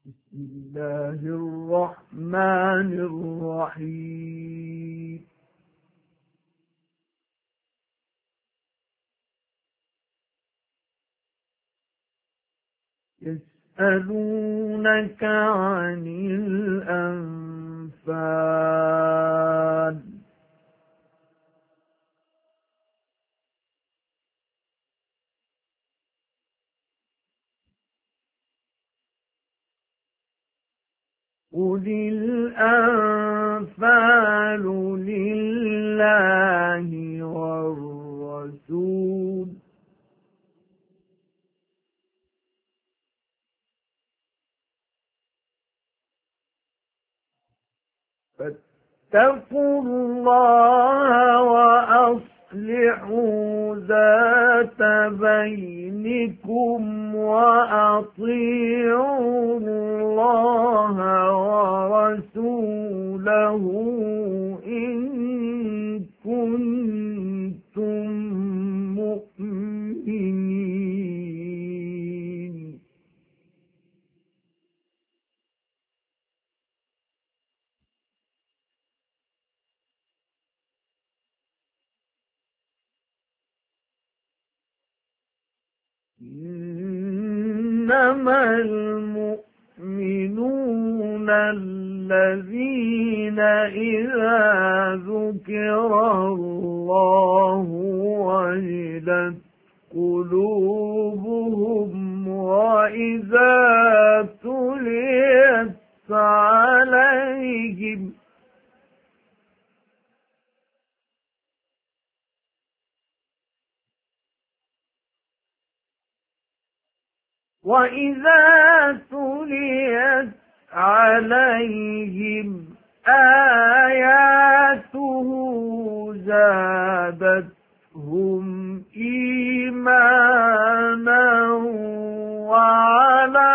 بسم الله الرحمن الرحيم. يسألونك عن الأنفال قل الأنفال لله والرسول فاتقوا الله وأصلحوا ذات بينكم وأطيعوا الله ورسوله إن كنتم مؤمنين. إنما المؤمنون الذين إذا ذكر الله وجلت قلوبهم وإذا تليت عليهم آياته زادتهم إيمانا وعلى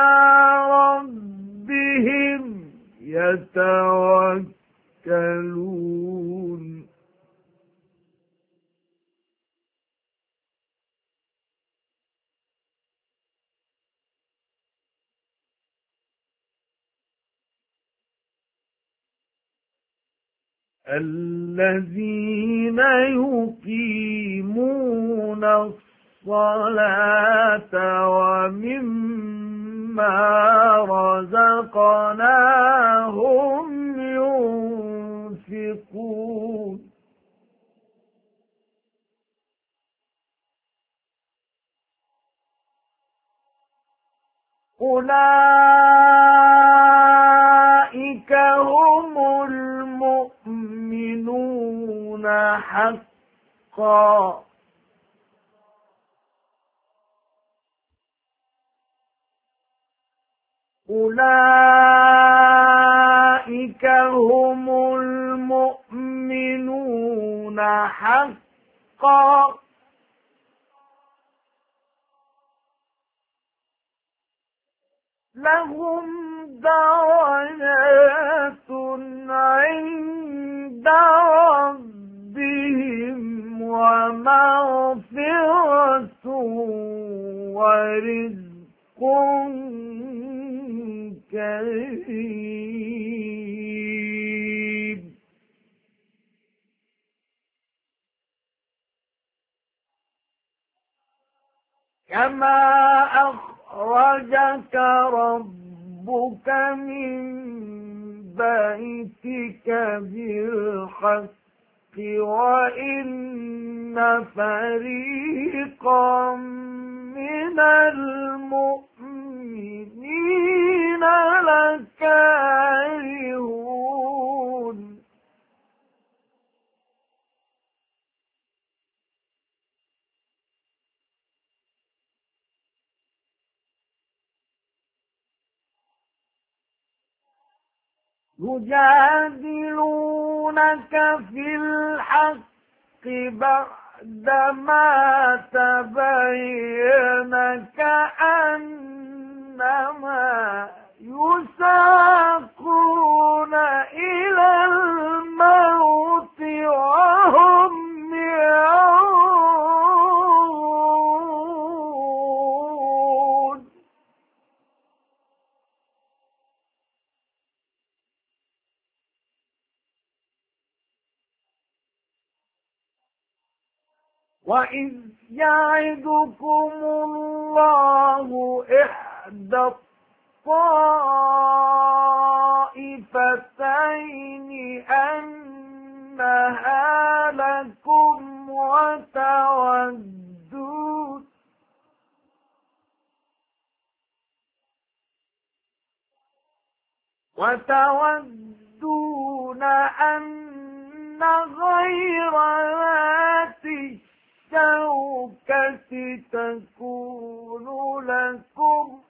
ربهم يتوكلون. الذين يقيمون الصلاة ومما رزقناهم ينفقون. أولئك هم المؤمنون حقا. أولئك هم المؤمنون حقا لهم درجات عند ربهم ومغفرة ورزق كريم. كما أخرجك ربك من بيتك بالحق وإن فريقا من المؤمنين لكارهون. يجادلونك في الحق بعدما تبين كأنما يساقون إلى الموت وهم ينظرون. وإذ يعدكم الله إحدى الطائفتين أنها لكم وتودون أن غير ذات الشوكة تكون لكم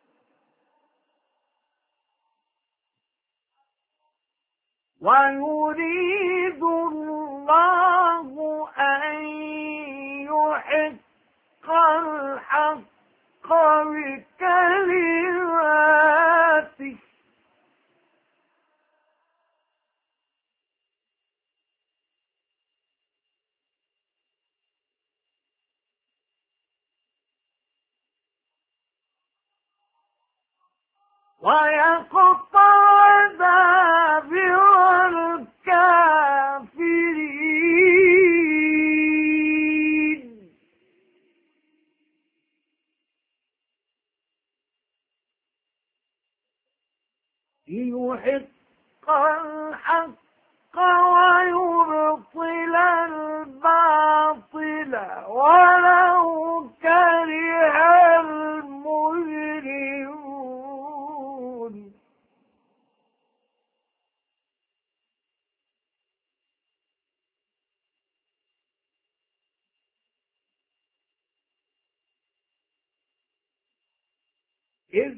ويريد الله أن يحق الحق بكلماته ويقطع دابر الكافرين ليحق الحق ويبطل الباطل ولو كره المجرمون. إذ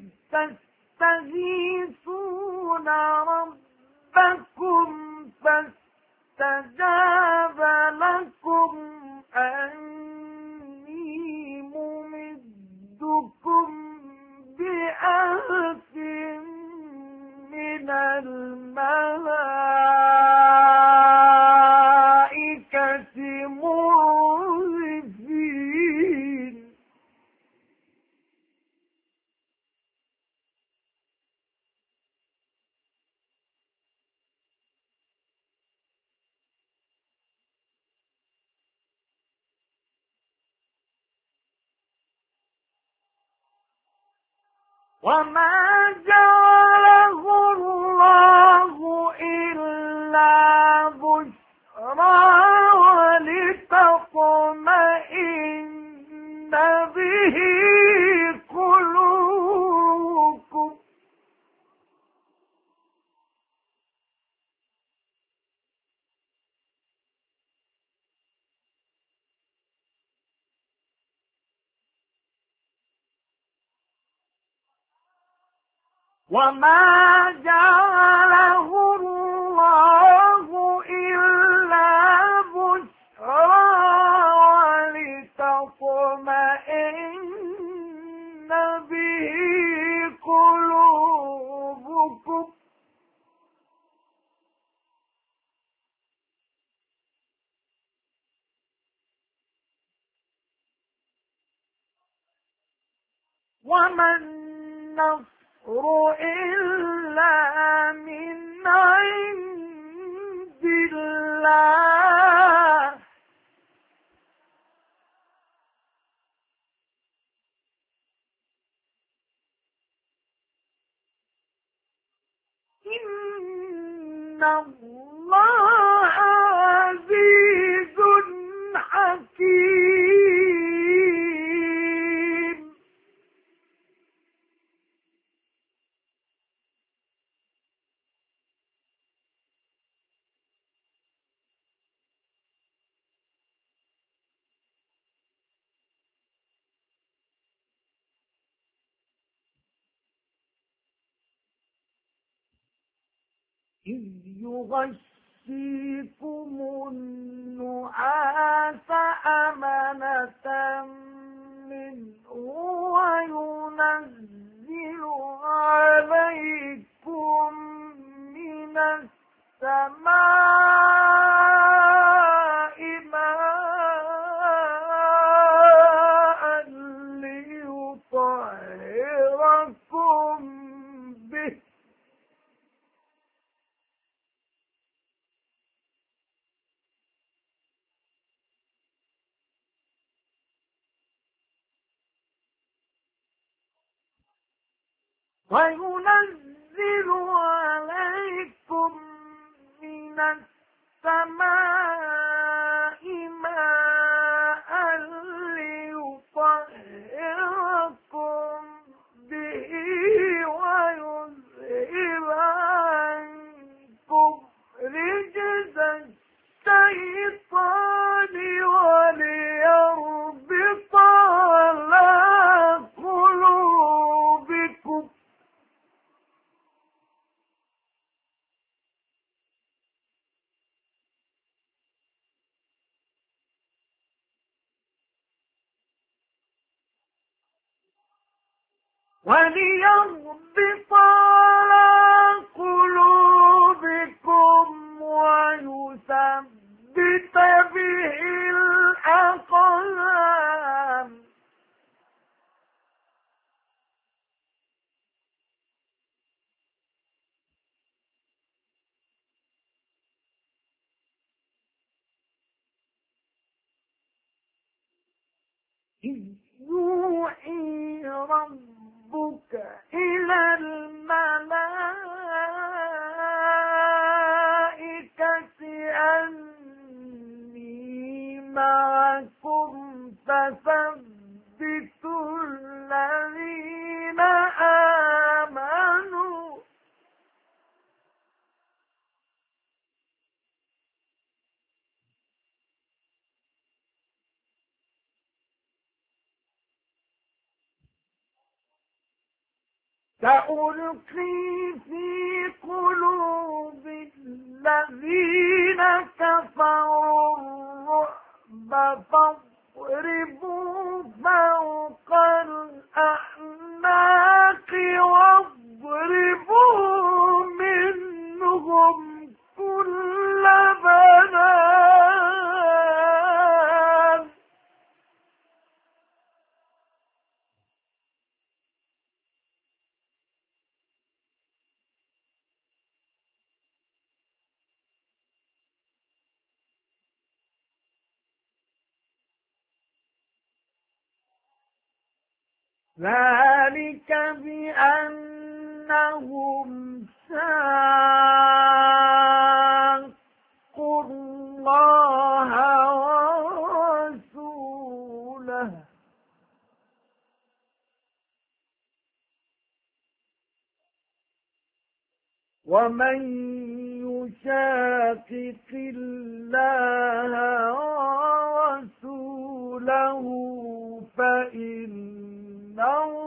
تستغيثون ربكم فاستجاب لكم أني ممدكم بألف من الملائكة مردفين. وما جعله الله إلا بشرى ولتطمئن به قلوبكم وما جعله الله إلا بشرى ولتطمئن به قلوبكم وما النصر إلا من عند الله إن الله عزيز حكيم. إذ يغشيكم النعاس أمنة منه وينزل عليكم من السماء ماء ليطهركم به وينزل عليكم من السماء ماء ليطهركم به ويذهب عنكم رجز الشيطان وليربط على قلوبكم ويثبت به الأقلام إذ يوحي ربك إلى الملائكة أني معكم فثبتوا الذين آمنوا سألقي في قلوب الذين كفروا الرعب فاضربوا فوق الأعناق واضربوا منهم كل بنان ذلك بأنهم شاقوا الله ورسوله ومن يشاقق الله ورسوله فإن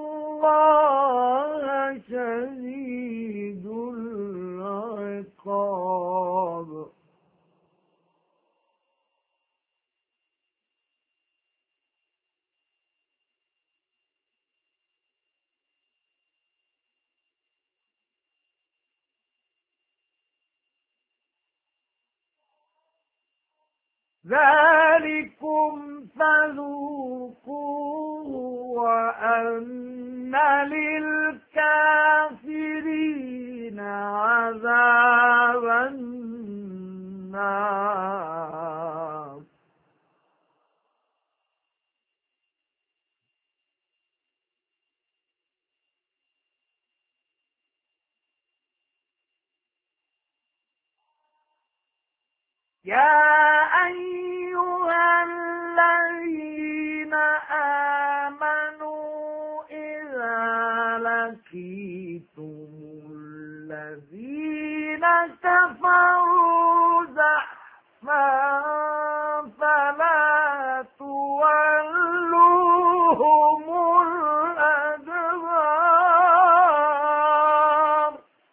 الله شديد العقاب ذلكم فذوقوه وأن للكافرين عذاب النار يا أيها الذين آمنوا إذا لقيتم الذين كفروا زحفا فلا تولوهم الأدبار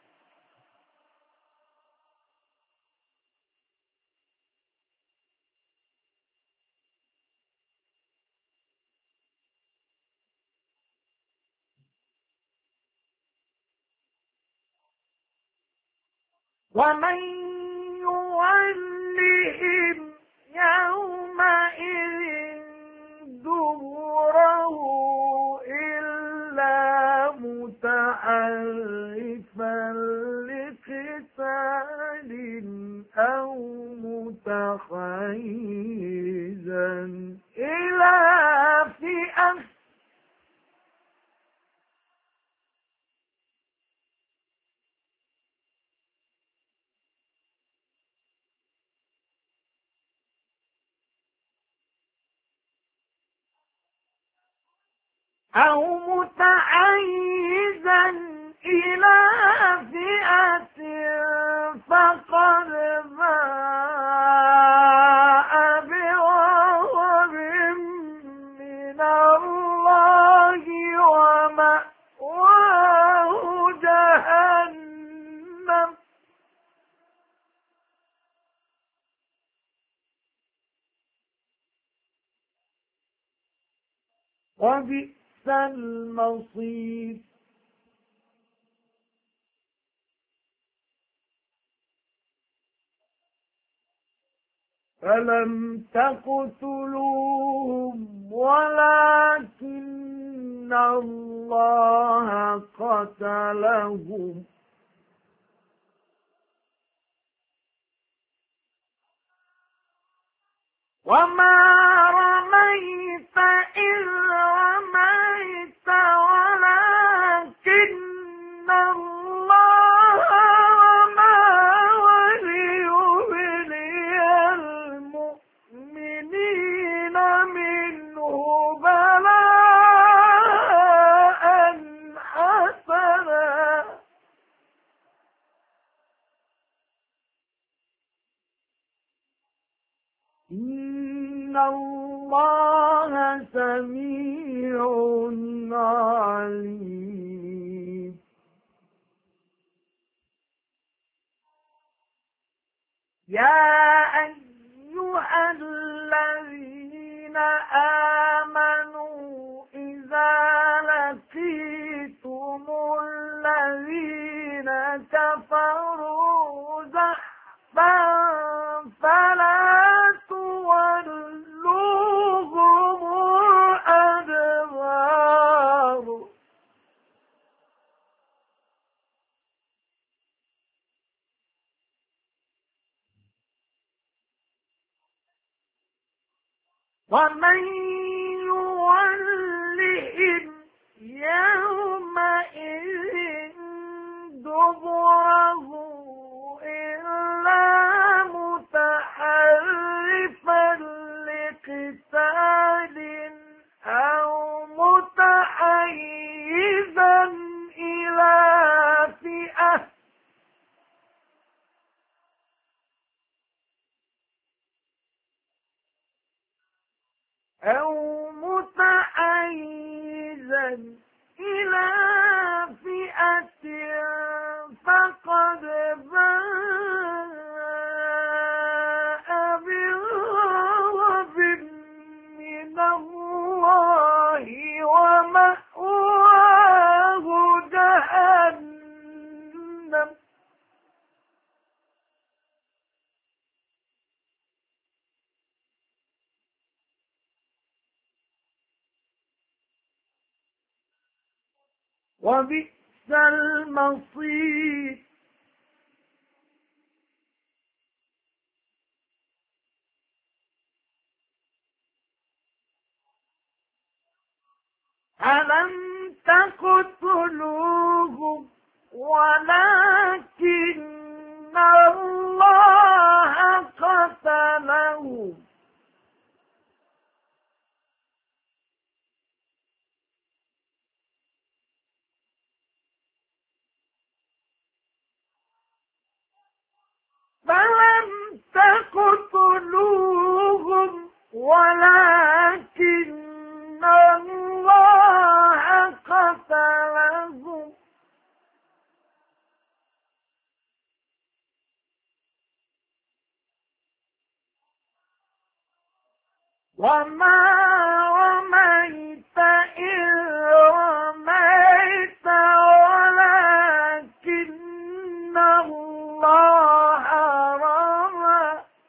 ومن يولهم يومئذ دبره إلا متحرفا لقتال أو متحيزا إلى فئة أو متحيزا إلى فئة فقد باء بغضب من الله ومأواه جهنم وبئس المصير. فلم تقتلوهم ولكن الله قتلهم وما رميت إذ رميت ولكن الله رمى وليبلي المؤمنين منه بلاء حسنا إن الله سميع عليم. يا أيها الذين آمنوا إذا لقيتم الذين كفروا زحفا فلا تولوهم الأدبار ومن يولهم يومئذ دبره إلا متحرفا لقتال أو متحيزا إلى فئة فقد باء بغضب من الله ومأواه جهنم وبئس المصير. ألم تقتلوهم ولكن الله قتلهم فلم تقتلوهم ولكن الله قتلهم وما رميت إذ رميت ولكن الله رمى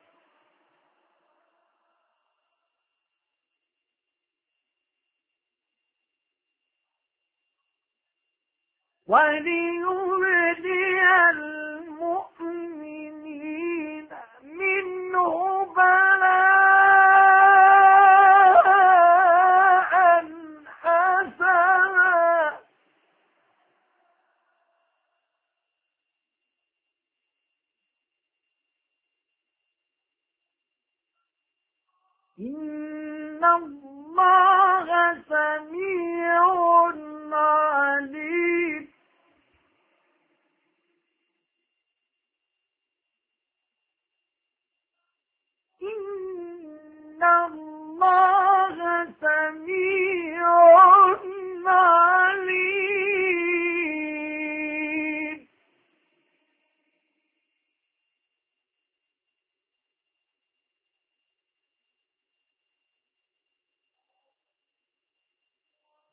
وليبلي المؤمنين منه بلاء حسنا إن الله سميع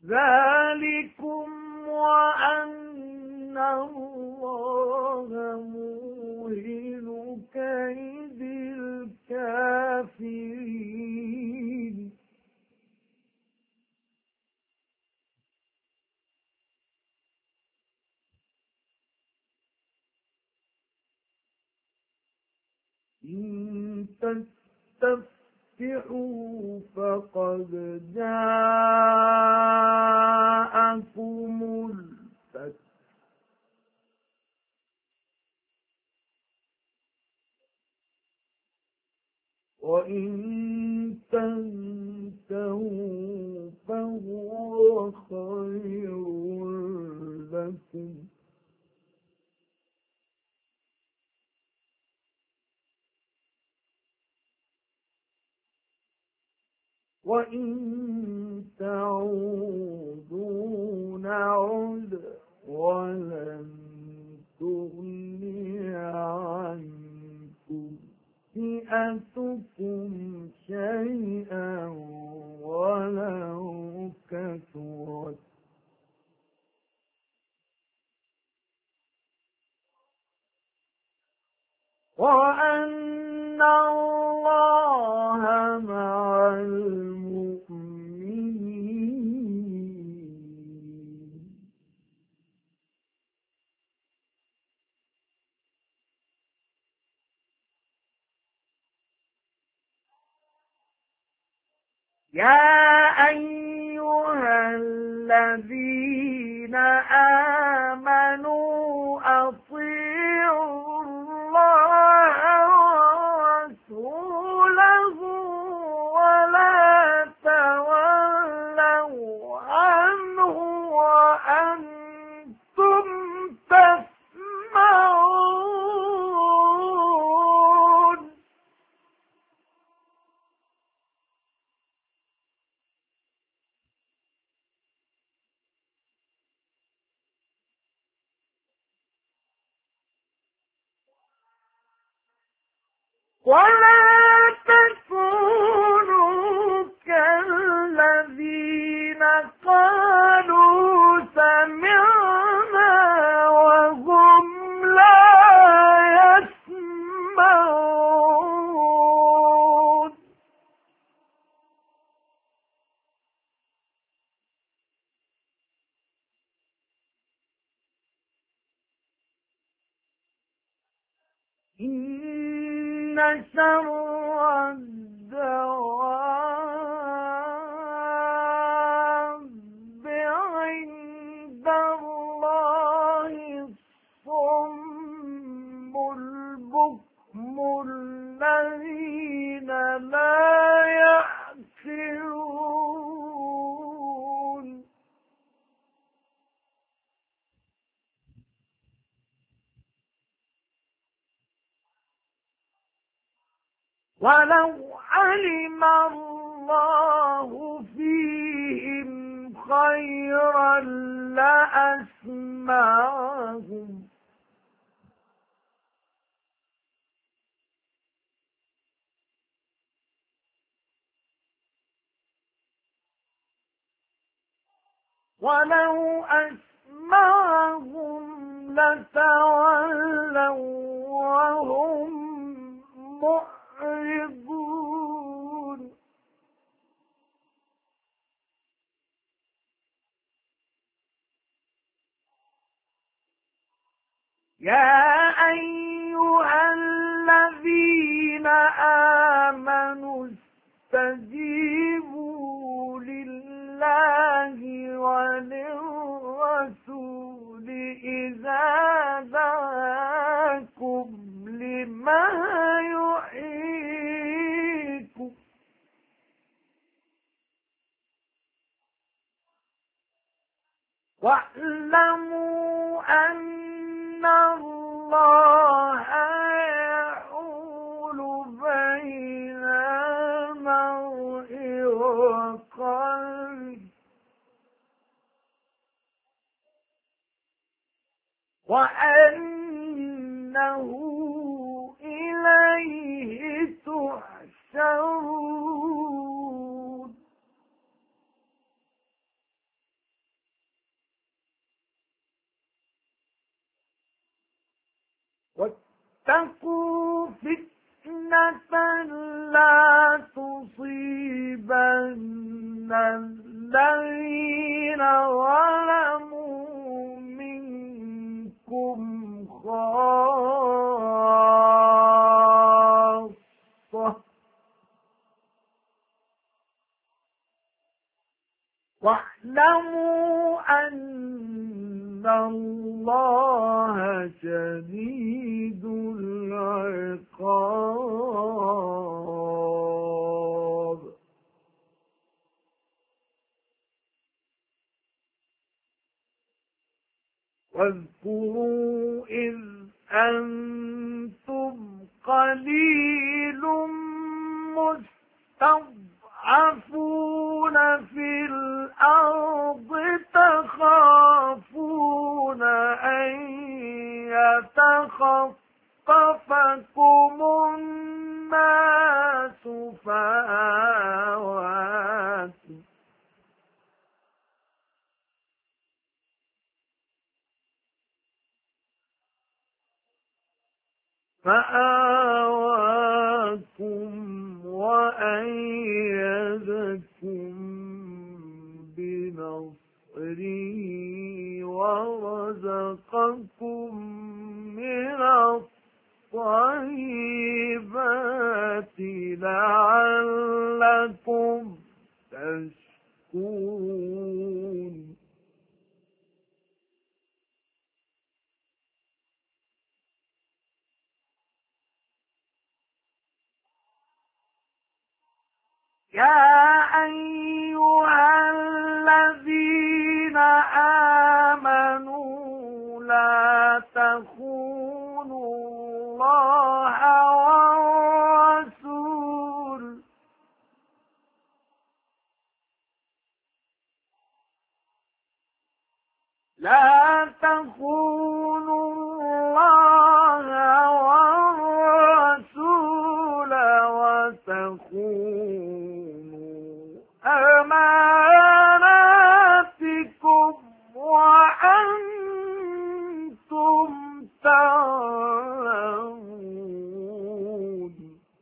ذلكم وأن الله موهن كيد الكافرين إن تستفتحوا فقد جاءكم الفتح وإن تنتهوا فهو خير لكم وإن تعودوا نعد ولن تغني عنكم فئتكم شيئا ولو كثرت وأن الله مع المؤمنين يا أيها الذين آمنوا أطيعوا الله ورسوله ولا تولوا عنه وأنتم تسمعون ولا تكونوا كالذين قالوا سمعنا وهم لا يسمعون إن شر الدواب عند الله الصم البكم الذين لا يعقلون ولو علم الله فيهم خيرا لأسمعهم ولو أسمعهم لتولوا وهم معرضون يا أيها الذين آمنوا استجيبوا لله وللرسول إذا دعاكم لما يحييكم واعلموا أن الله يحول بين المرء وقلبه وأنه إليه تحشرون واتقوا فتنة لا تصيبن الذين ظلموا منكم خاصة واعلموا أن الله شديد العقاب. واذكروا إذ أنتم قليل مستضعفون في الأرض تخافون أن يتخطفكم الناس فآواكم وأيدكم بنصره ورزقكم من الطيبات لعلكم تشكرون. يا أيها الذين آمنوا لا تخونوا الله والرسول وتخونوا أماناتكم وأنتم تعلمون.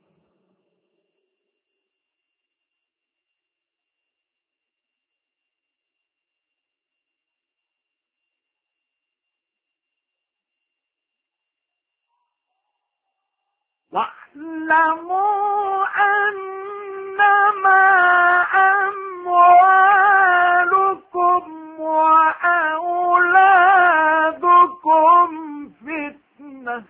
واعلموا أنما أموالكم وأولادكم فتنة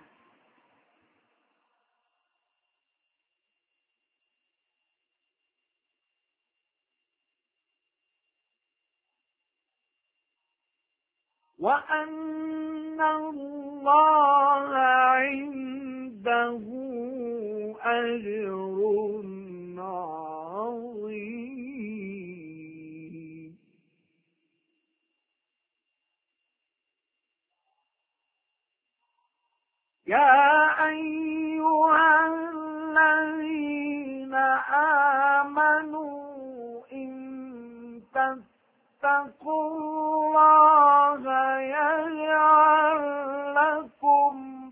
وأن الله عنده أجر عظيم. يا أيها الذين آمنوا إن تتقوا الله يجعل لكم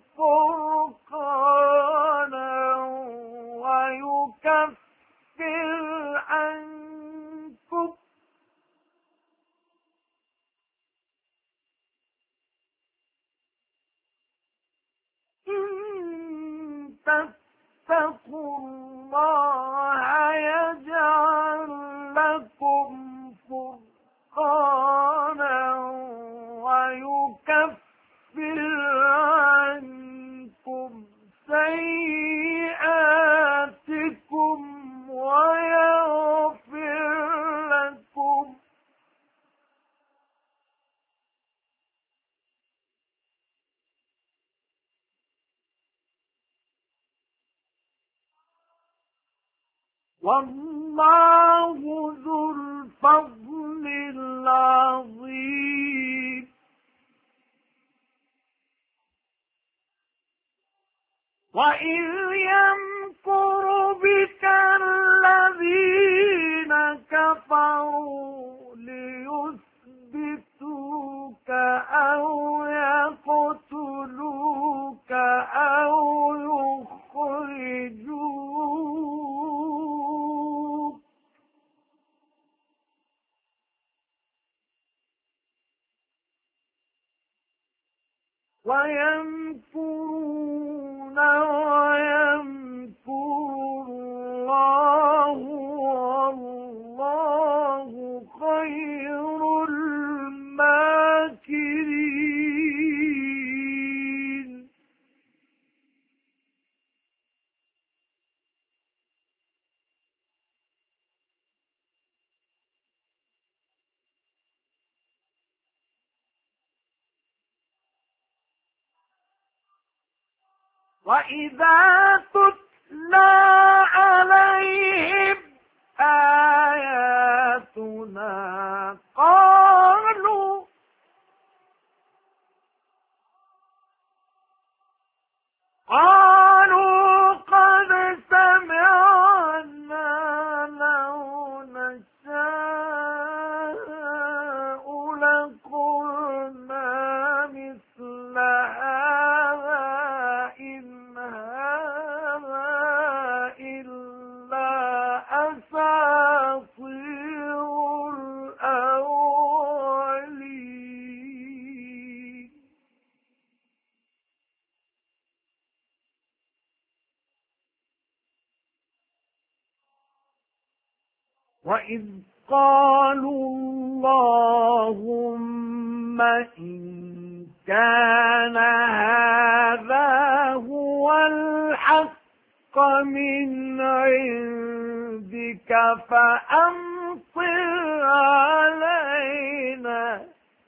فرقانا ويكفر عنكم إن تتقوا الله يجعل لكم فرقانا ويكفر عنكم سيئاتكم ويغفر لكم والله ذو الفضل العظيم. وإذ يمكر بك الذين كفروا ليثبتوك أو يقتلوك أو ويمكرون ويمكر الله والله خير الماكرين. وَإِذَا تُتْلَى عَلَيْهِمْ آيَاتُنَا قَالُوا قَدْ سَمِعْنَا لَوْ نَشَاءُ لَقُلْنَا مِثْلَ هَذَا إِنْ هَذَا إِلَّا أَسَاطِيرُ الْأَوَّلِينَ. وَإِذْ قَالُوا اللَّهُمَّ إِنْ كَانَ هَذَا هُوَ الْحَقَّ مِنْ عِنْدِكَ فَأَمْطِرْ عَلَيْنَا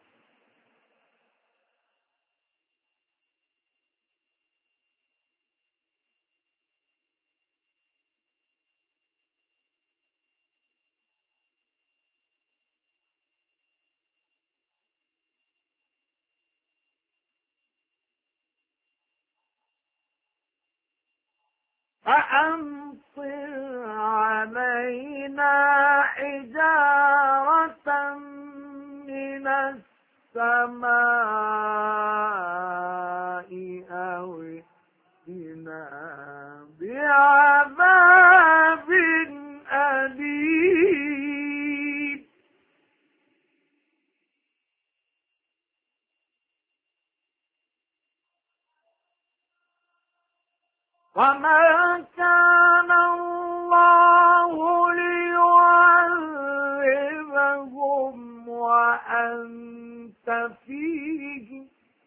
حِجَارَةً مِنَ السَّمَاءِ أَوْ ائْتِنَا بِعَذَابٍ أَلِيمٍ. وَمَا كَانَ اللَّهُ لِيُعَذِّبَهُمْ وَأَنْتَ فِيهِمْ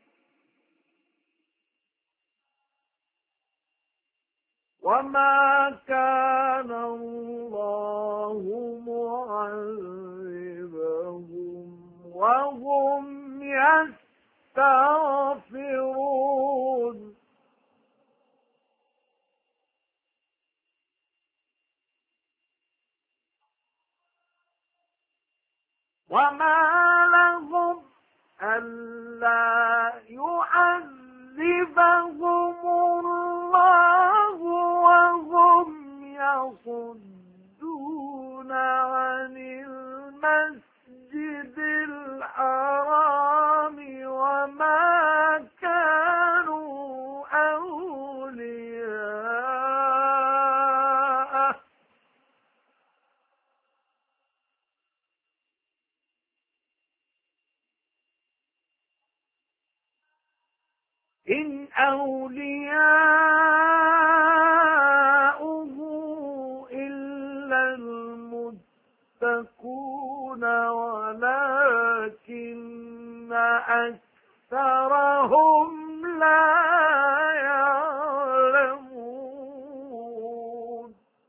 وَمَا كَانَ اللَّهُ مُعَذِّبَهُمْ وَهُمْ يَسْتَغْفِرُونَ. وَمَا لَهُمْ أَلَّا يُعَذِّبَهُمُ اللَّهُ وَهُمْ يَصُدُّونَ عَنِ الْمَسْجِدِ الْحَرَامِ وَمَا كَانُوا أَوْلِيَاءَهُ إِنْ أَوْلِيَاؤُهُ إِلَّا الْمُتَّقُونَ وَلَكِنَّ أَكْثَرَهُمْ لَا يَعْلَمُونَ.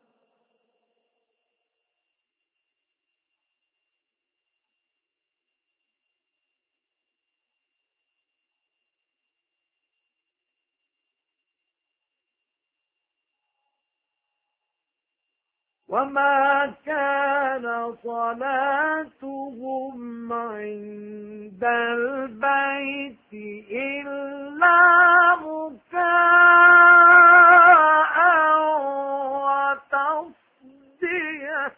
وَمَا كَانَ صَلَاتُهُمْ عِندَ الْبَيْتِ إِلَّا مُكَاءً وَتَصْدِيَةً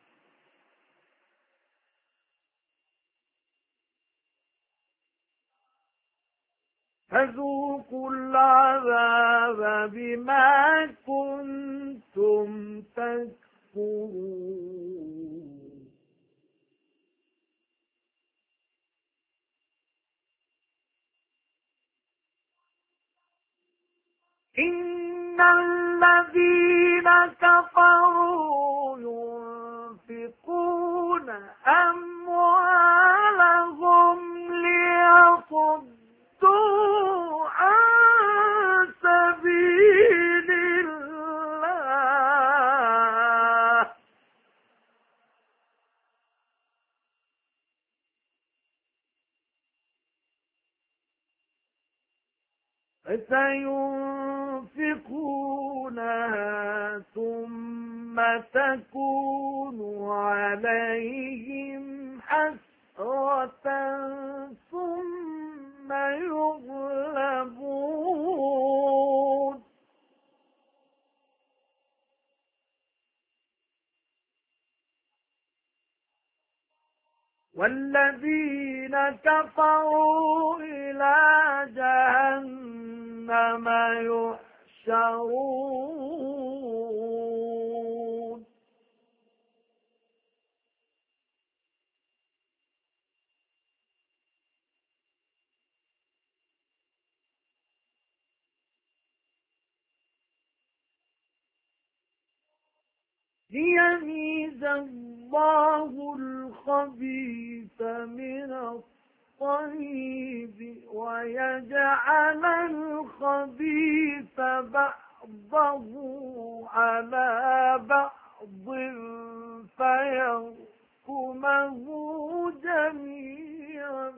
فَذُوقُوا الْعَذَابَ بِمَا كُنتُمْ تَكْفُرُونَ. إن الذين كفروا ينفقون أموالهم ليصدوا عن سبيل الله فسينفقونها ثم تكون عليهم حسرة ثم يغلبون والذين كفروا إلى جهنم يحشرون ليميز الله الخبيث من الطيب ويجعل الخبيث بعضه على بعض فيركمه جميعا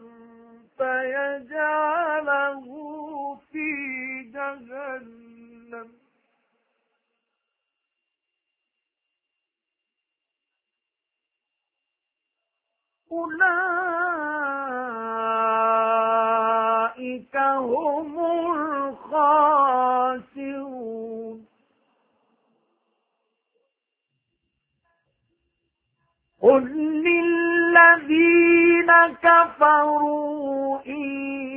فيجعله في جهنم أولئك هم الخاسرون قل للذين كفروا إن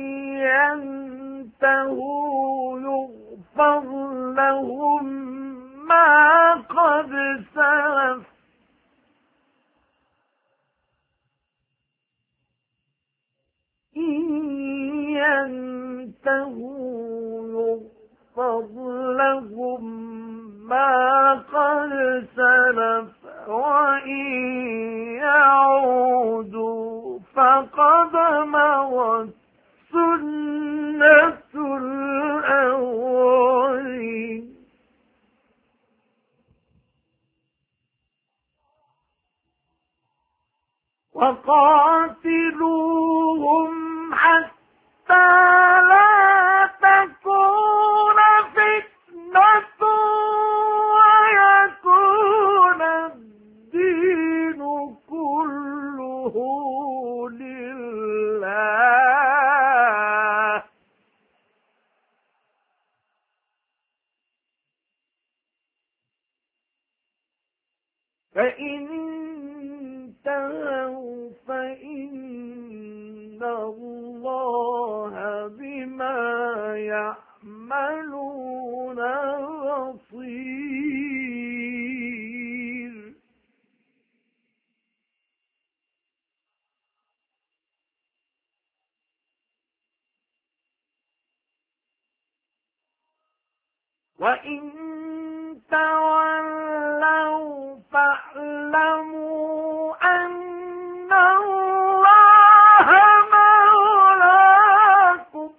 ينتهوا يغفر لهم ما قد سلف إن ينتهوا يغفر لهم ما قد سلف وإن يعودوا فقد مضت سنة الأولين وقاتلوهم حتى لا تكون فتنة ويكون الدين كله لله فإن انتهوا فإن الله بما يعملون بصير وإن تولوا فاعلموا أن الله مولاكم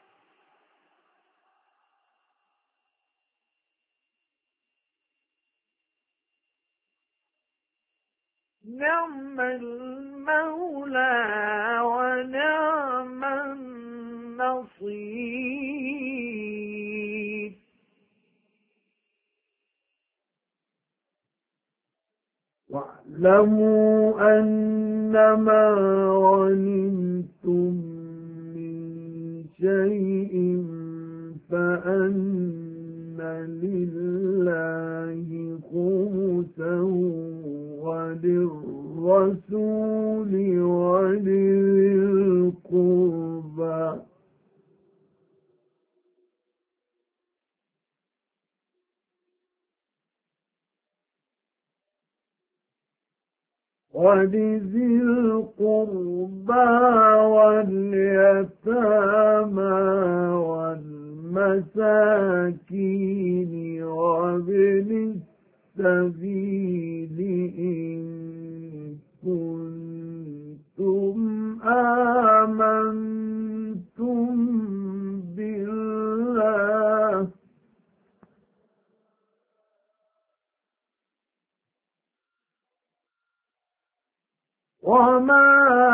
نعم المولى ونعم النصير واعلموا أنما غنمتم من شيء فأن لله خمسه وللرسول ولذي القربى واليتامى والمساكين والمساكين وابن السبيل إن كنتم آمنتم بالله وما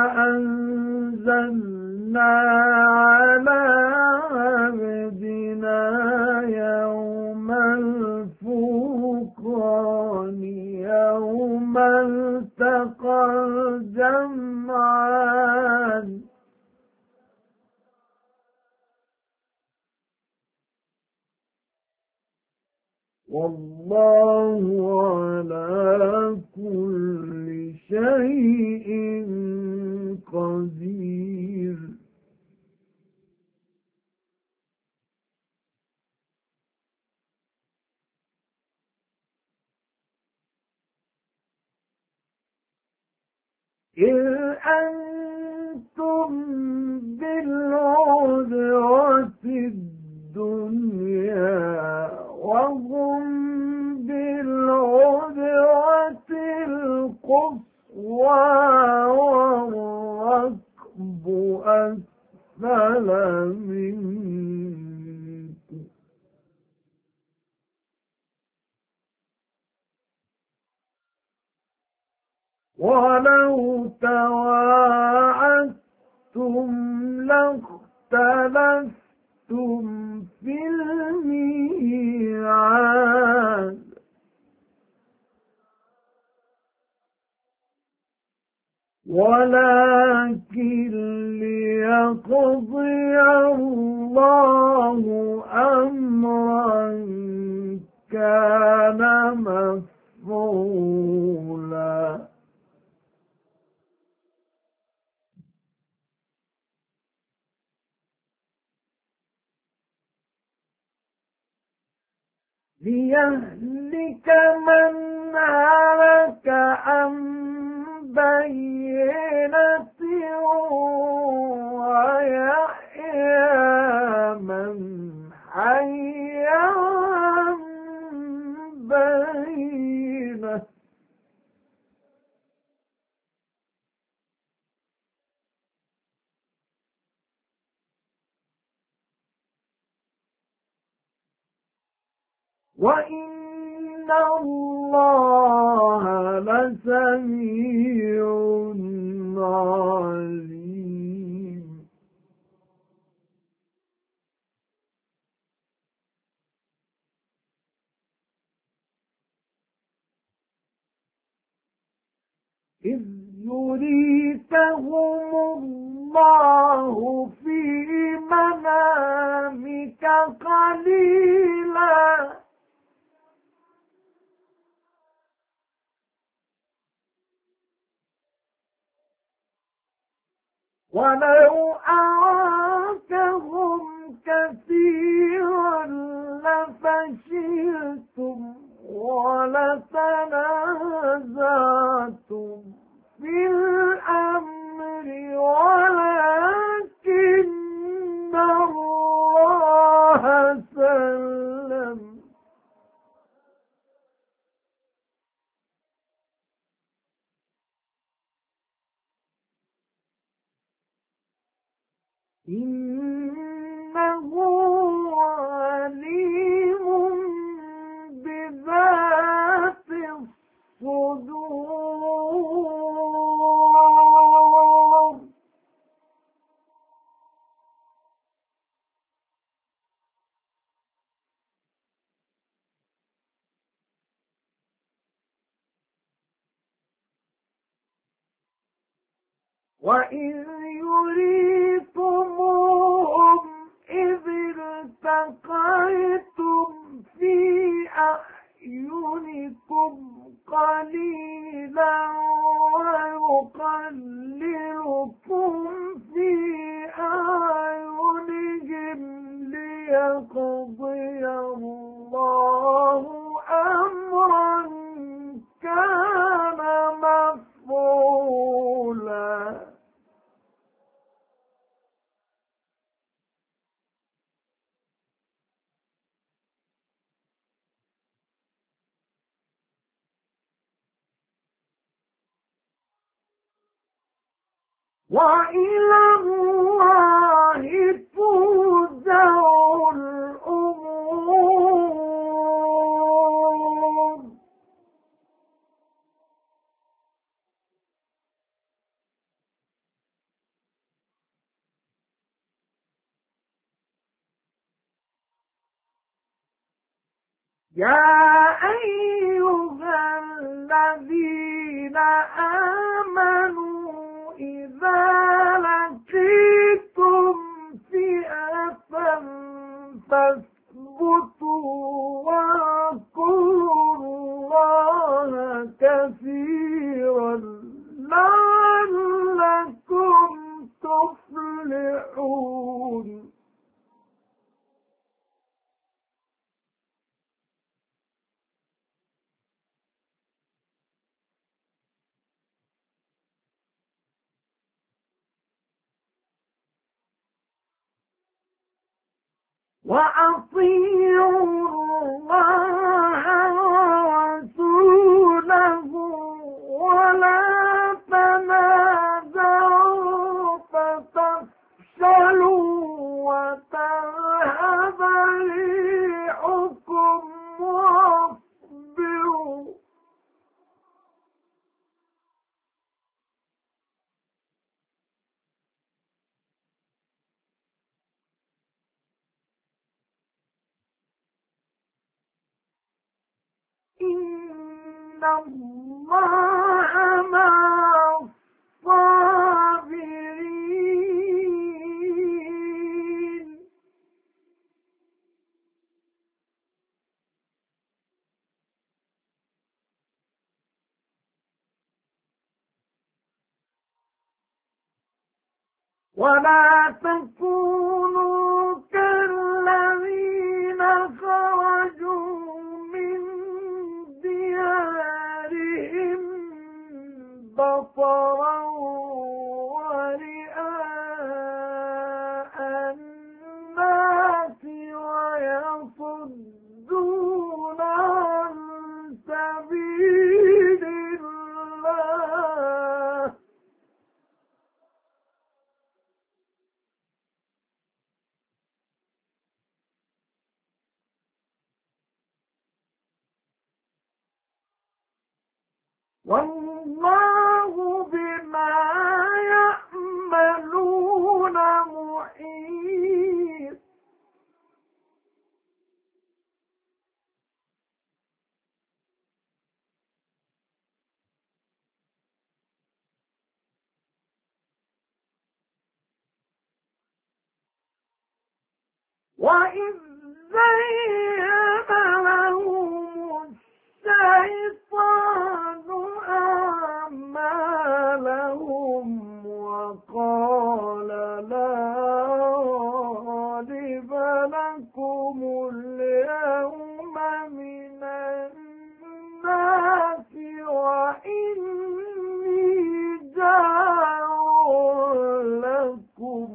أنزلنا على عبدنا يوم الفرقان يوم التقى الجمعان والله على كل شيء قدير إذ أنتم بالعدوة الدنيا وهم بالعدوة القصوى والركب أسفل منكم ولو تواعدتم لاختلفتم في الميعاد ولكن ليقضي الله أمرا كان مفعولا ليهلك من هلك عن بينة ويحيى من حي عن بينة وإن الله لسميع عليم إذ يريكهم الله في منامك قليلا ولو أراكهم كثيرا لفشلتم ولتنازعتم في الأمر ولكن الله سلم إنه عليم بذات الصدور وإذ يريكموهم إذ التقيتم في أعينكم قليلا ويقللكم في أعينهم ليقضي الله أمرا كان مفعولا وإلى الله ترجع الأمور. يا أيها الذين آمنوا إذا لقيتم فئة فاثبتوا واذكروا الله كثيرا لعلكم تفلحون. وأطيعوا الله ورسوله ولا تنازعوا فتفشلوا وتذهب ريحكم واصبروا. إن الله مع الصابرين. ولا تكونوا كالذين خرجوا من ديارهم بطرا ورئاء الناس ويصدون عن سبيل الله. والله بما يعملون محيط. وإذ زين لهم الشيطان أعمالهم وقال لا غالب لكم اليوم من الناس وإني جار لكم.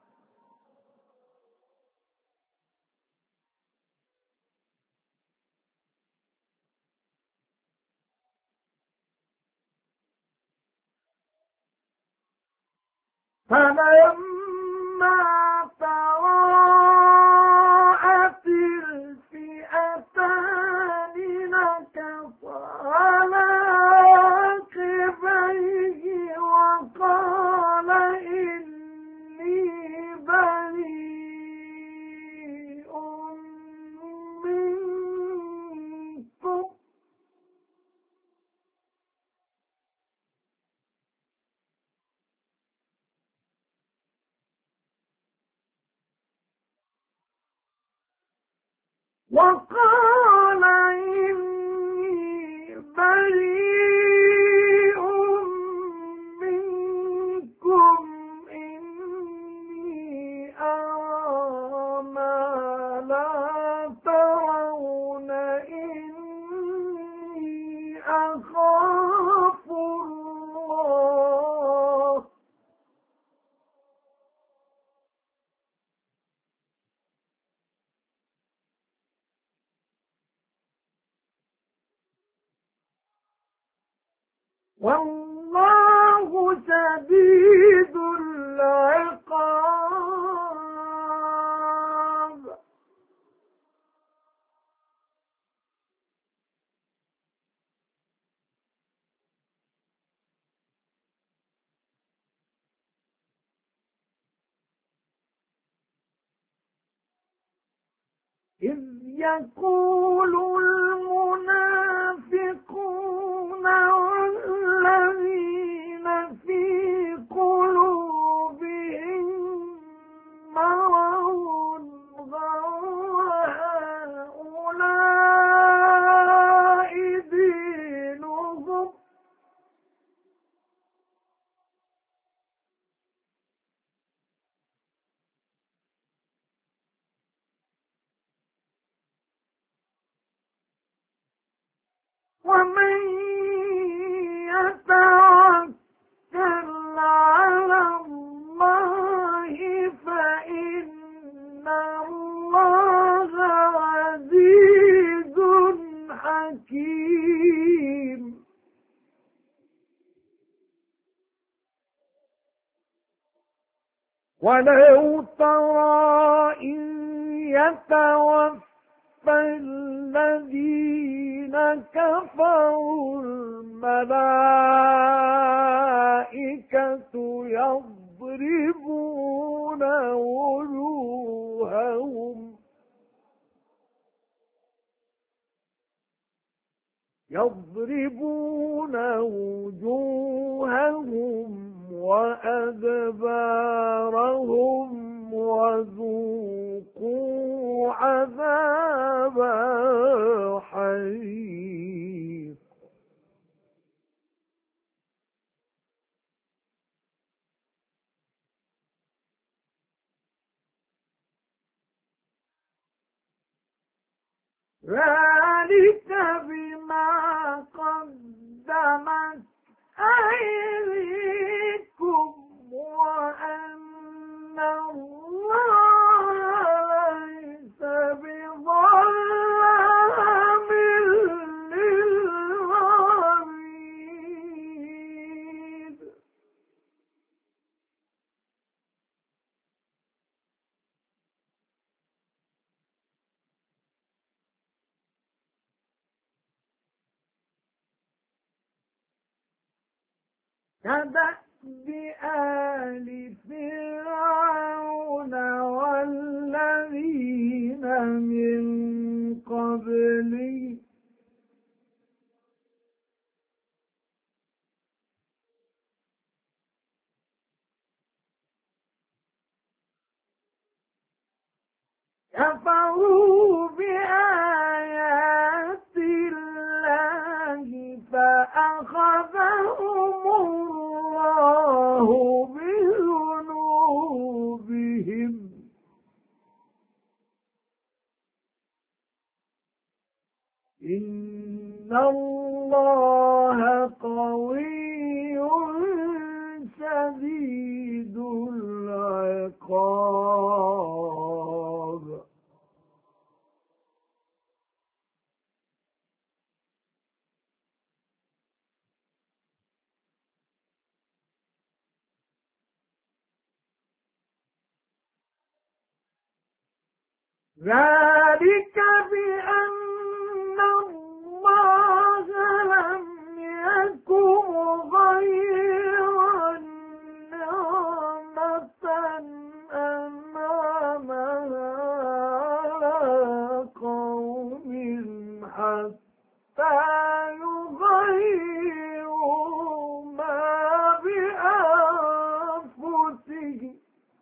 فلما تراءت الفئتان نكص على عقبيه وقال إني بريء منكم وقال إني بريء منكم إني أرى ما لا ترون إني أخاف الله. والله شديد يقول المنافقون والذين في قلوبهم مرض غر هؤلاء دينهم ومن يتوكل على الله فإن الله عزيز حكيم ولو ترى إذ يتوفى الذين كفروا الملائكة يضربون وجوههم وأدبارهم وذوقوا عذاب الحريق ذلك بما قدمت أيديكم وأن الله ليس بظلام للعبيد كدأب آل فرعون والذين من قبله كفروا بآيات الله فأخذهم الله بذنوبهم إن الله قوي شديد العقاب ذلك بأن الله لم يكن غيرا نعمة أنعمها على قوم حتى يغيروا ما بأنفسهم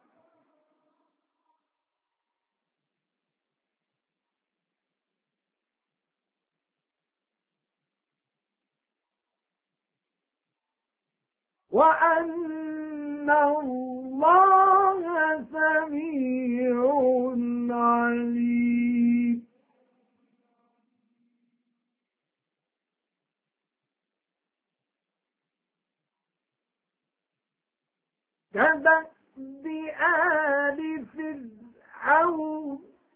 وأن الله سميع عليم كدأب آل فرعون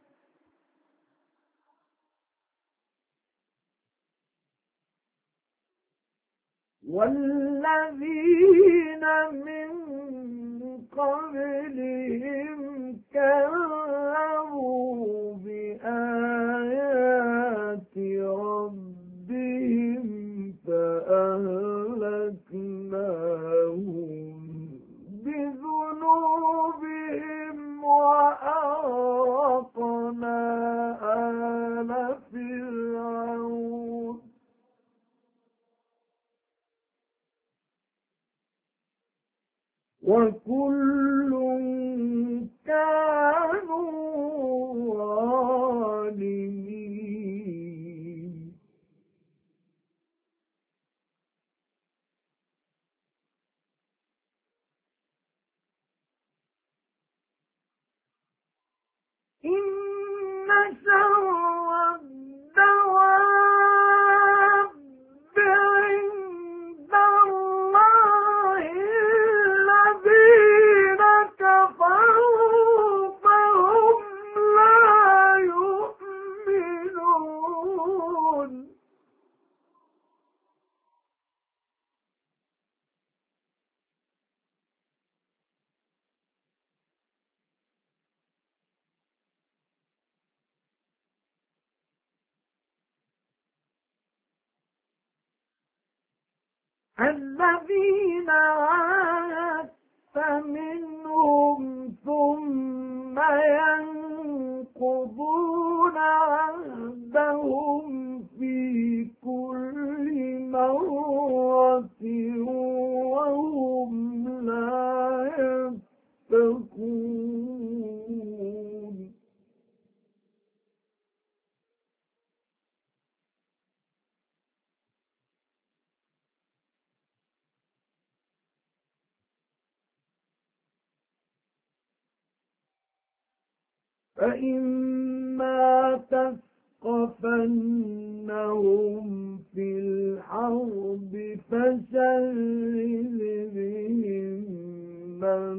والذين من قبلهم كذبوا بآيات ربهم فأهلكناهم بذنوبهم وأغرقنا آل شر الدواب عند الله الذين كفروا فهم لا يؤمنون الذين عاهدت منهم ثم ينقضون عهدهم في كل مرة وهم لا يتقون فإما تثقفنهم في الحرب فشرد بهم من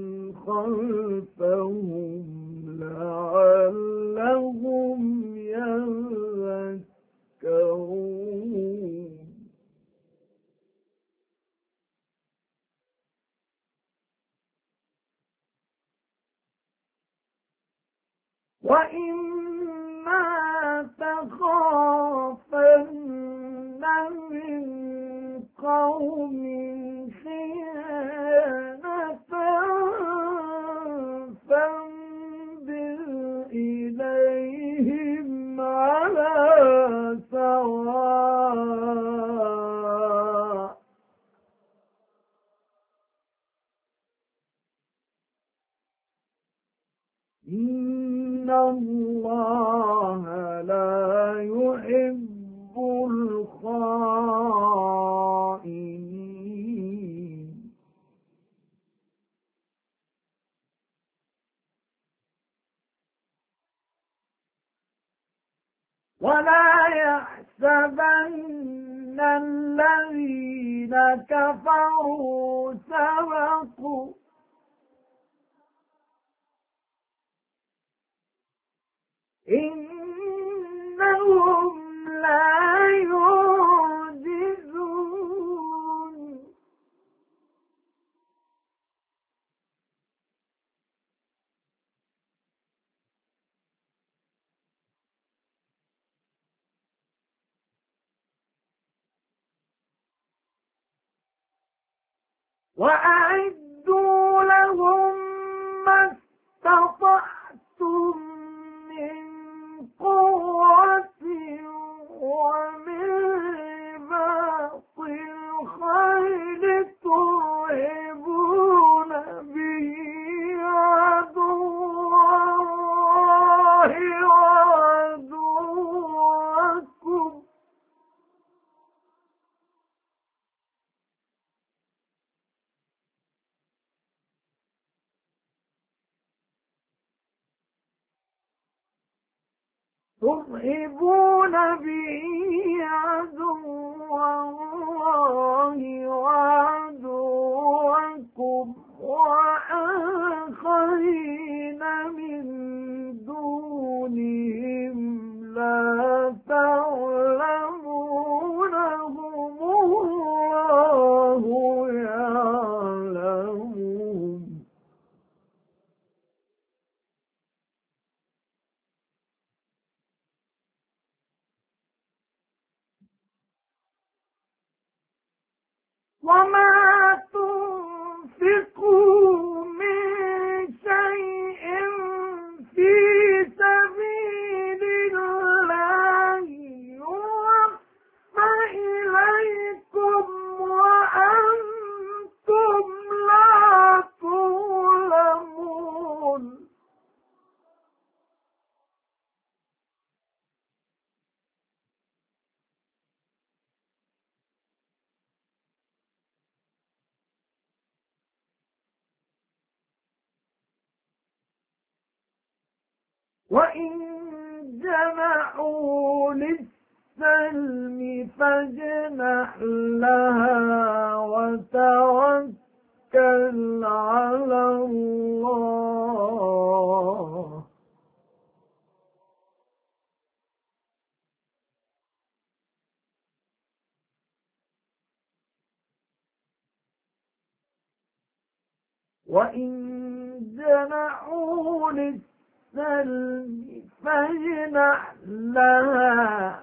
خلفهم لعلهم يذكرون وإما تخافن من قوم خيانة فانبذ إليهم على سواء إن الله لا يحب الخائنين ولا يحسبن الذين كفروا سبقوا إنهم لا يعجزون وأعدوا لهم ما استطعتم من قوة ومن رباط الخيل ترهبون به عدو الله وعدوكم ترهبون به عدو الله وعدوكم وآخرين من دونهم لا تعلمونهم الله يعلمهم وما تنفقوا من شيء في سبيل الله يوفى إليكم وأنتم لا تظلمون وإن جنحوا للسلم فاجنح لها وتوكل على الله. وإن جنحوا للسلم فاجنح لها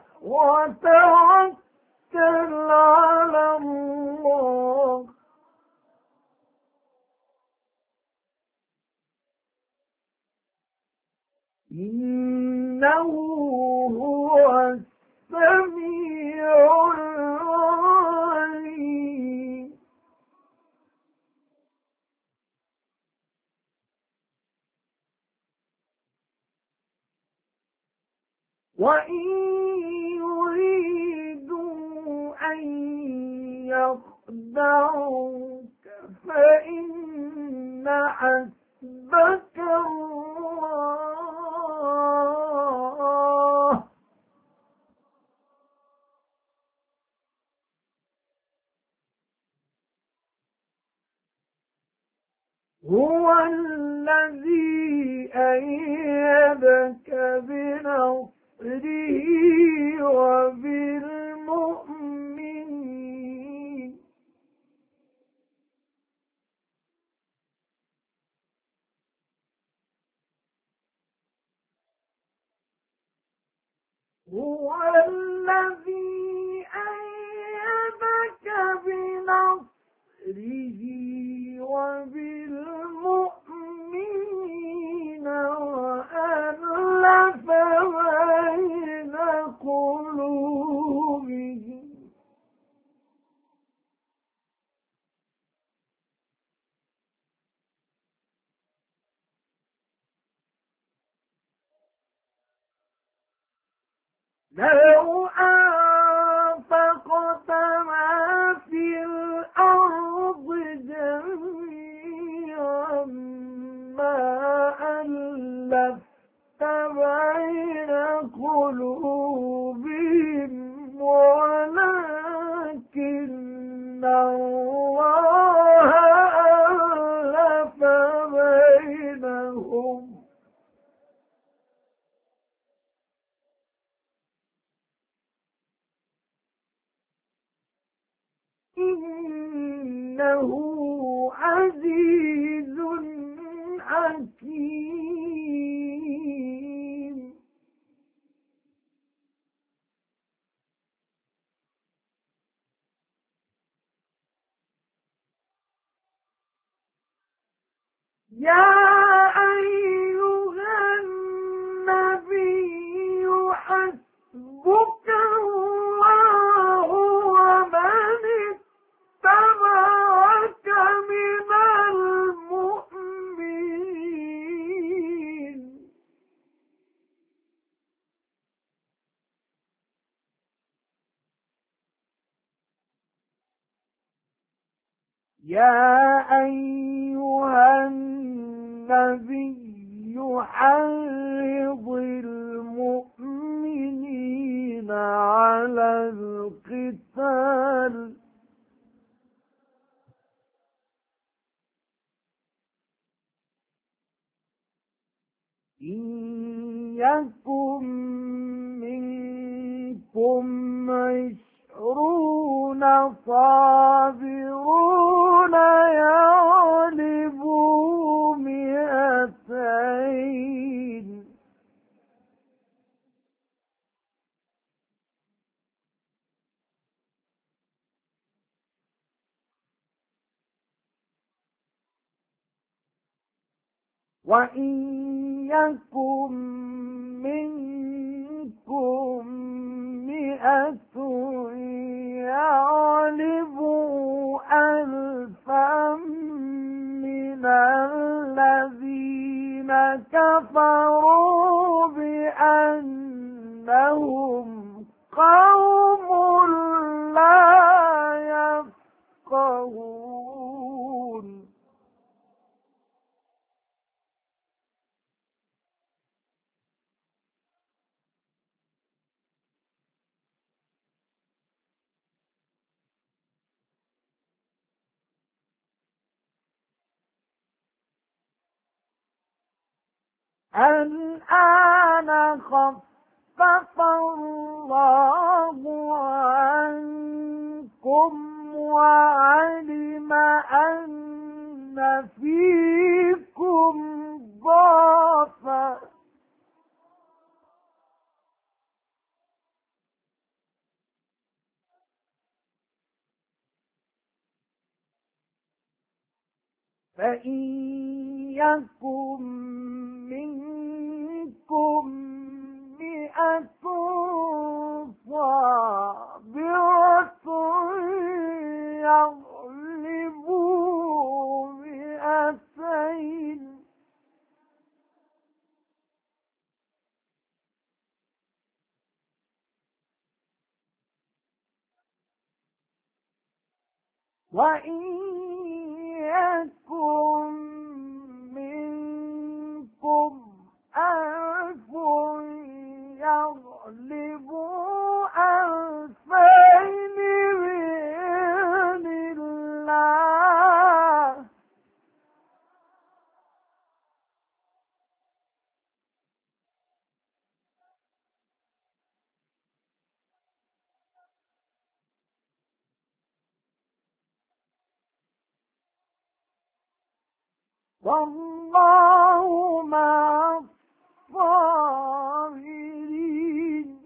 وتوكل على الله. إنه هو السميع العليم. وإن يريدوا أن يخدعوك فإن حسبك الله هو الذي أيدك بنصره وبالمؤمنين. هو الذي أيدك بنصره وبالمؤمنين وألف بين قلوبهم. لو أنفقت ما في الأرض جميعا ما ألفت بين قلوبهم ولكن الله ألف بينهم. إنه عزيز حكيم. يا أيها النبي حسبك الله ومن اتبعك من المؤمنين. يا أيها النبي حرض المؤمنين على القتال إن يكن منكم 20 صابرون يغلبوا 200. وإن يكن منكم 100 يغلبوا 1000 من الذين كفروا بأنهم قوم لا يفقهون. الآن خفف الله عنكم وعلم أن فيكم ضعفا فإن يكن منكم 100 صابرة يغلبوا 200 وإن يكن منكم 1000 يغلبوا 2000 بإذن الله والله مع الصابرين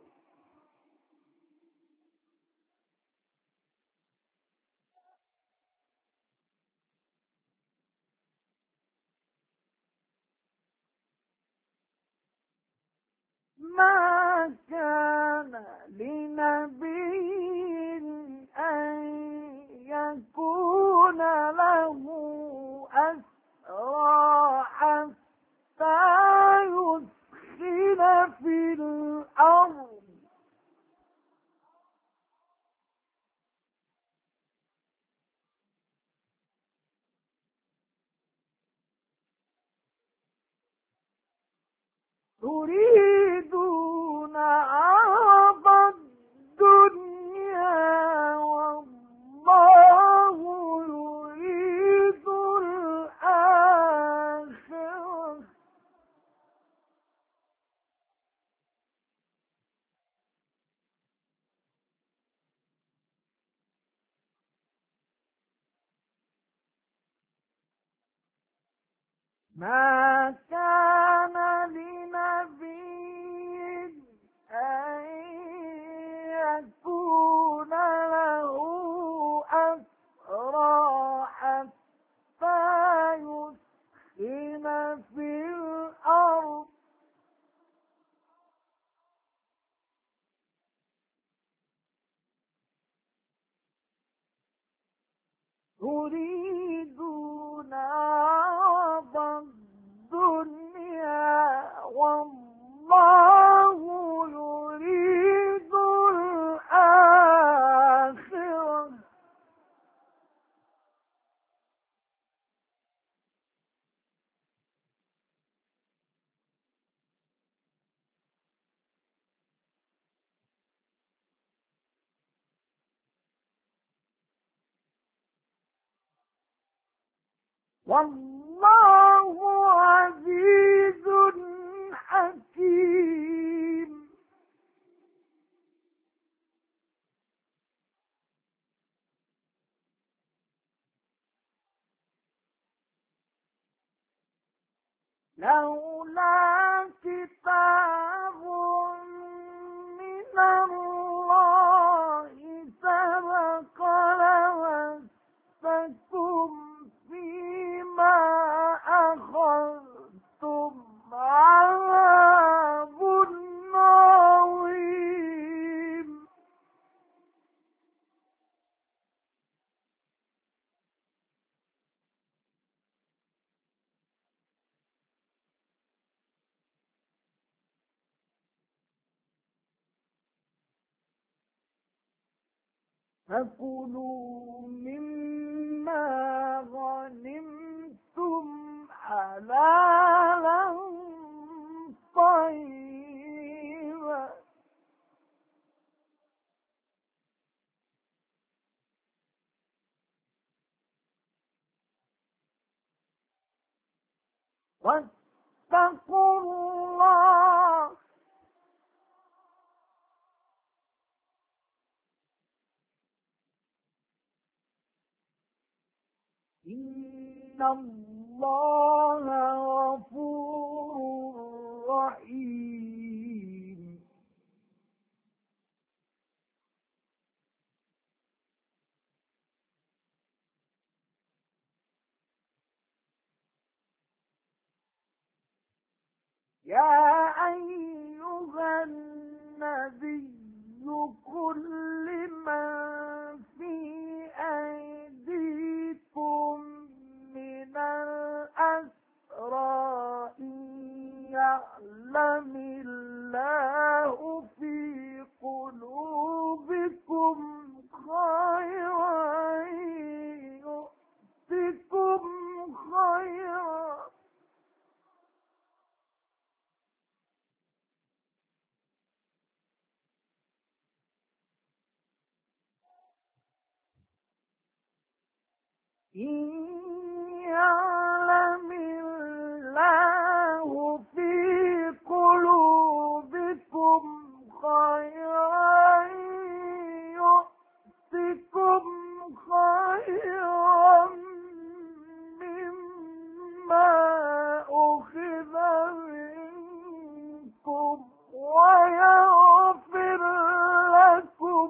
ما كان لنبي أن يكون له أسرى حتى يسخن في الأرض تريدون عرض الدنيا والله يريد الآخرة ما كان لنبي أن يكون له أسرى حتى يسخن في الأرض تريدون عرض الدنيا والله يريد الآخرة والله عزيز حكيم لولا كتاب من الله سبق لمسكم فيما أخذتم عذاب عظيم فكلوا مما غنمتم حلالا طيبا واتقوا الله إن الله غفور رحيم يا أيها النبي قل لمن في أيديكم من الأسرى إن يعلم الله في قلوبكم خيرا يؤتكم خيرا إن يعلم الله في قلوبكم خيرا يؤتكم خيرا مما أخذ منكم ويغفر لكم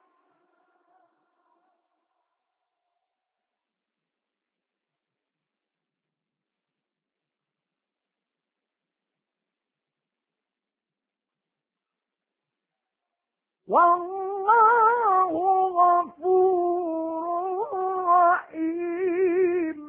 والله غفور رحيم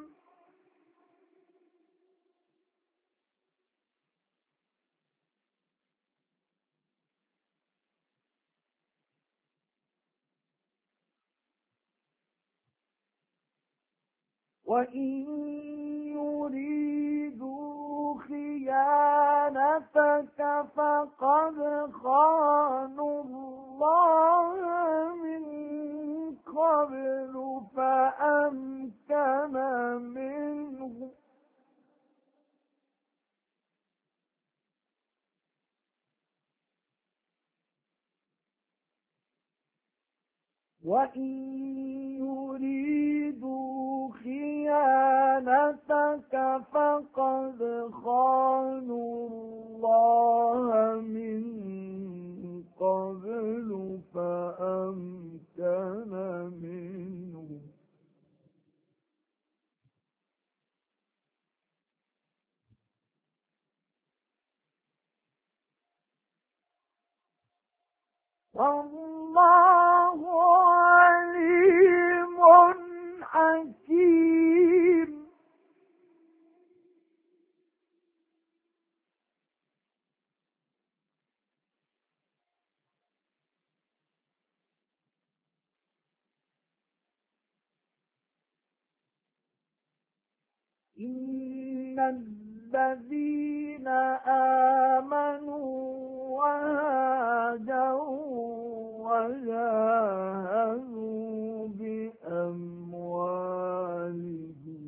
وإن يريدوا خيانتك فقد خانوا الله من قبل فأمكن منه وإن يريدوا خيانتك فقد خانوا الله من قبل فأمكن منه والله عليم حكيم إن الذين آمنوا وهاجروا وجاهدوا بأموالهم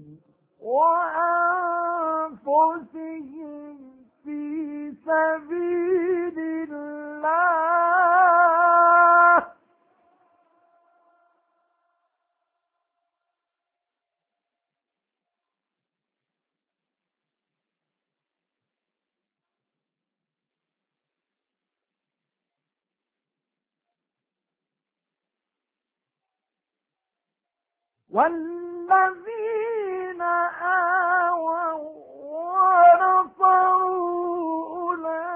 وأنفسهم في سبيل الله والذين آووا ونصروا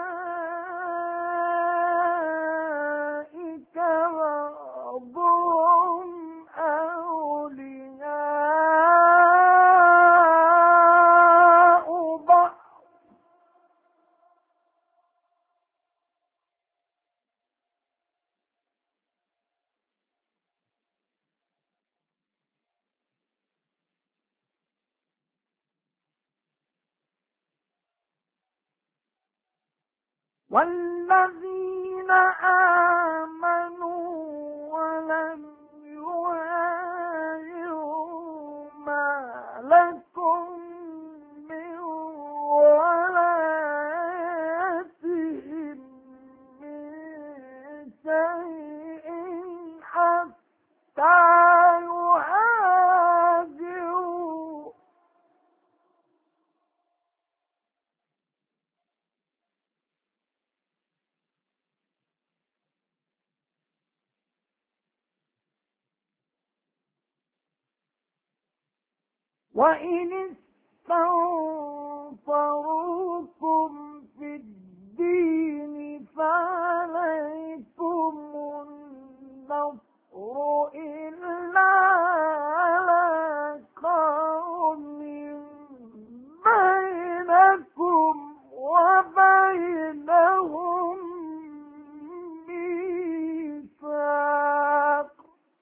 أولئك بعضهم أولياء بعض والذين آمنوا ولم يهاجروا ما لكم من ولايتهم شيء حتى يهاجروا وإن استنصروكم في الدين فعليكم النصر إلا على قوم بينكم وبينهم ميثاق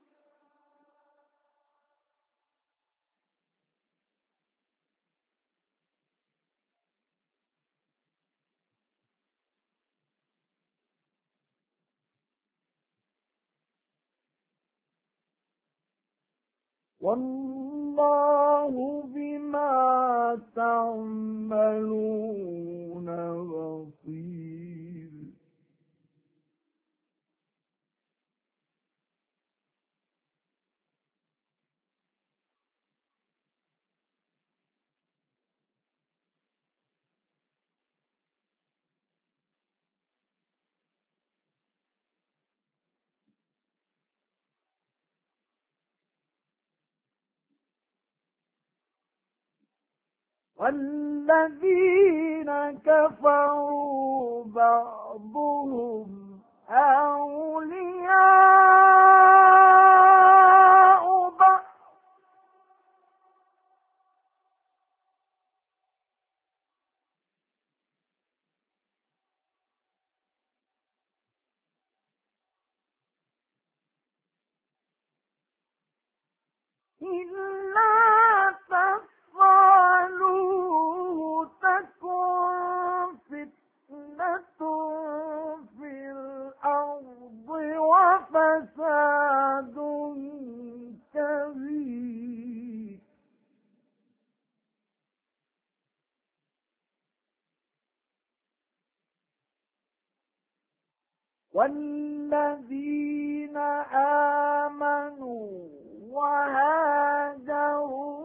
والله بما تعملون بصير والذين كفروا بعضهم أولياء بعض إلا تفعلوه تكن فتنة في الأرض وفساد كبير والذين آمنوا وهاجروا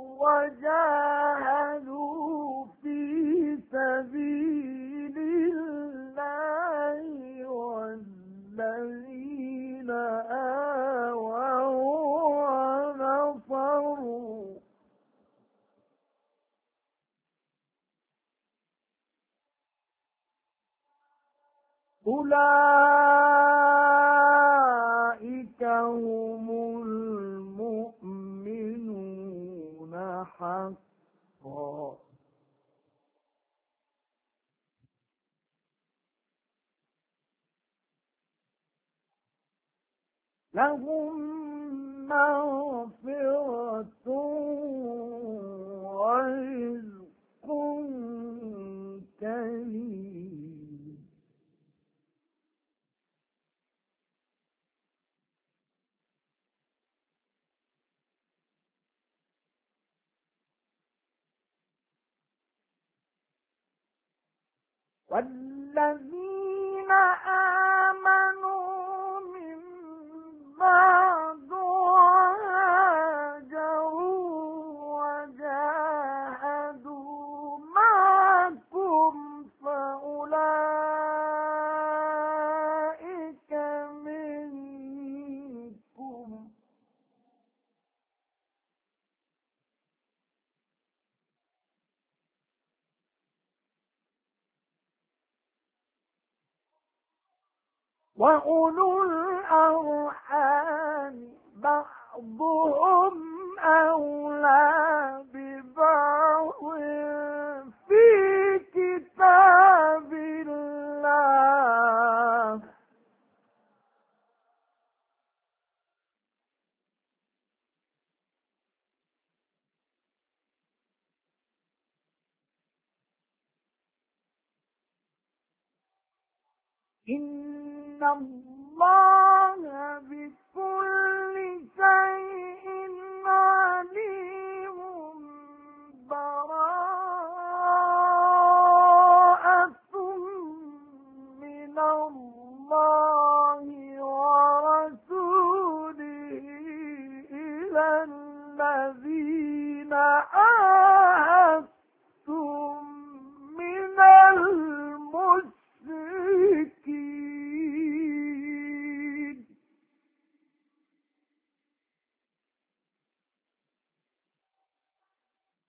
وجاهدوا في سبيل الله والذين آووا ونصروا أولئك هم المؤمنون حقا لهم مغفرة ورزق كريم والذين آمنوا من بعد وهاجروا وجاهدوا معكم فأولئك منكم وأولو الأرحام بعضهم أولى ببعض في كتاب الله إن الله